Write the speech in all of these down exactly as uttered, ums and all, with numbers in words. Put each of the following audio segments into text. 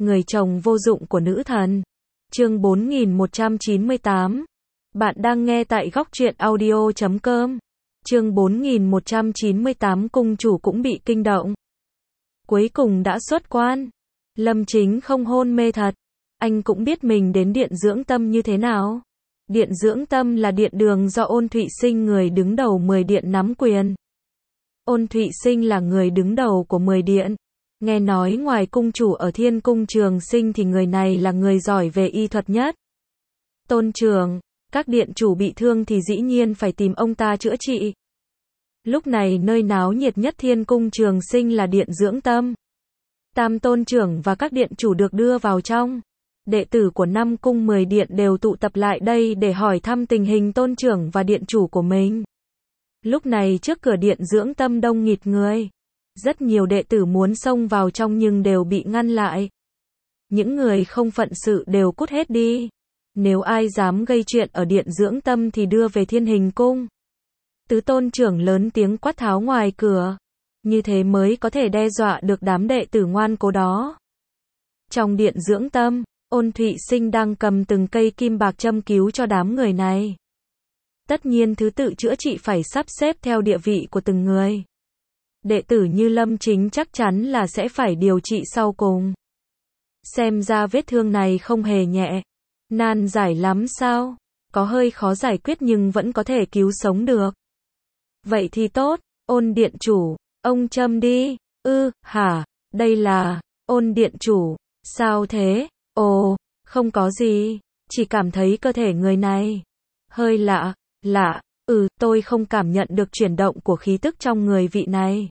Người chồng vô dụng của nữ thần. Chương bốn nghìn một trăm chín mươi tám. Bạn đang nghe tại góc truyện audio chấm com. Chương bốn nghìn một trăm chín mươi tám. Cung chủ cũng bị kinh động. Cuối cùng đã xuất quan. Lâm Chính không hôn mê thật. Anh cũng biết mình đến Điện Dưỡng Tâm như thế nào. Điện Dưỡng Tâm là điện đường do Ôn Thụy Sinh, người đứng đầu mười điện, nắm quyền. Ôn Thụy Sinh là người đứng đầu của mười điện. Nghe nói ngoài cung chủ ở Thiên Cung Trường Sinh thì người này là người giỏi về y thuật nhất. Tôn Trường, các điện chủ bị thương thì dĩ nhiên phải tìm ông ta chữa trị. Lúc này nơi náo nhiệt nhất Thiên Cung Trường Sinh là Điện Dưỡng Tâm. Tam tôn trưởng và các điện chủ được đưa vào trong. Đệ tử của năm cung mười điện đều tụ tập lại đây để hỏi thăm tình hình tôn trưởng và điện chủ của mình. Lúc này trước cửa Điện Dưỡng Tâm đông nghịt người. Rất nhiều đệ tử muốn xông vào trong nhưng đều bị ngăn lại. Những người không phận sự đều cút hết đi. Nếu ai dám gây chuyện ở Điện Dưỡng Tâm thì đưa về Thiên Hình Cung. Tứ tôn trưởng lớn tiếng quát tháo ngoài cửa. Như thế mới có thể đe dọa được đám đệ tử ngoan cố đó. Trong Điện Dưỡng Tâm, Ôn Thụy Sinh đang cầm từng cây kim bạc châm cứu cho đám người này. Tất nhiên thứ tự chữa trị phải sắp xếp theo địa vị của từng người. Đệ tử như Lâm Chính chắc chắn là sẽ phải điều trị sau cùng. Xem ra vết thương này không hề nhẹ. Nan giải lắm sao? Có hơi khó giải quyết nhưng vẫn có thể cứu sống được. Vậy thì tốt. Ôn điện chủ, ông châm đi. Ư, hả, đây là... Ôn điện chủ, sao thế? Ồ, không có gì. Chỉ cảm thấy cơ thể người này hơi lạ, lạ. Ừ, tôi không cảm nhận được chuyển động của khí tức trong người vị này.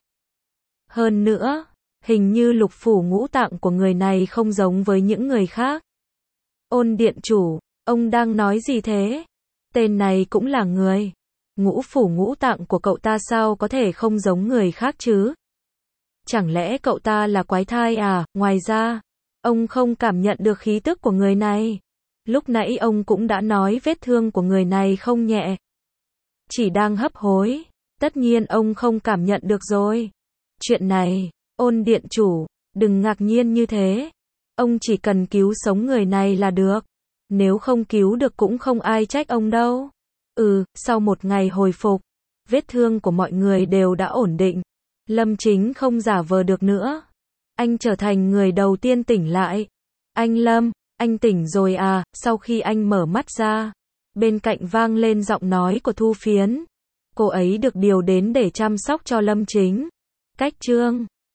Hơn nữa, hình như lục phủ ngũ tạng của người này không giống với những người khác. Ôn điện chủ, ông đang nói gì thế? Tên này cũng là người. Ngũ phủ ngũ tạng của cậu ta sao có thể không giống người khác chứ? Chẳng lẽ cậu ta là quái thai à? Ngoài ra, ông không cảm nhận được khí tức của người này. Lúc nãy ông cũng đã nói vết thương của người này không nhẹ. Chỉ đang hấp hối. Tất nhiên ông không cảm nhận được rồi. Chuyện này, Ôn điện chủ, đừng ngạc nhiên như thế. Ông chỉ cần cứu sống người này là được. Nếu không cứu được cũng không ai trách ông đâu. Ừ, sau một ngày hồi phục, vết thương của mọi người đều đã ổn định. Lâm Chính không giả vờ được nữa. Anh trở thành người đầu tiên tỉnh lại. Anh Lâm, anh tỉnh rồi à? Sau khi anh mở mắt ra, bên cạnh vang lên giọng nói của Thu Phiến. Cô ấy được điều đến để chăm sóc cho Lâm Chính. Cách chương